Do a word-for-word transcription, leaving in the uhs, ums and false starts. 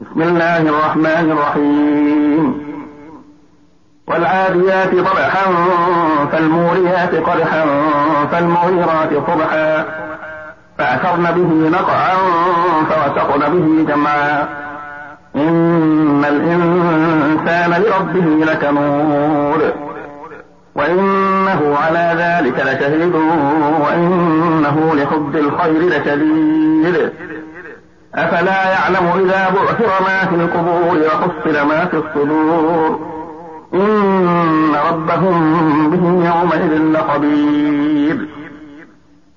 بسم الله الرحمن الرحيم والعاديات ضبحا فالموريات قدحا فالمغيرات صبحا فأثرن به نقعا فوسطن به جمعا إن الإنسان لربه لكنود وإنه على ذلك لشهيد وإنه لحب الخير لشديد أفلا يعلم إذا بعثر ما في القبور وحصل ما في الصدور إن ربهم بهم يومئذ لخبير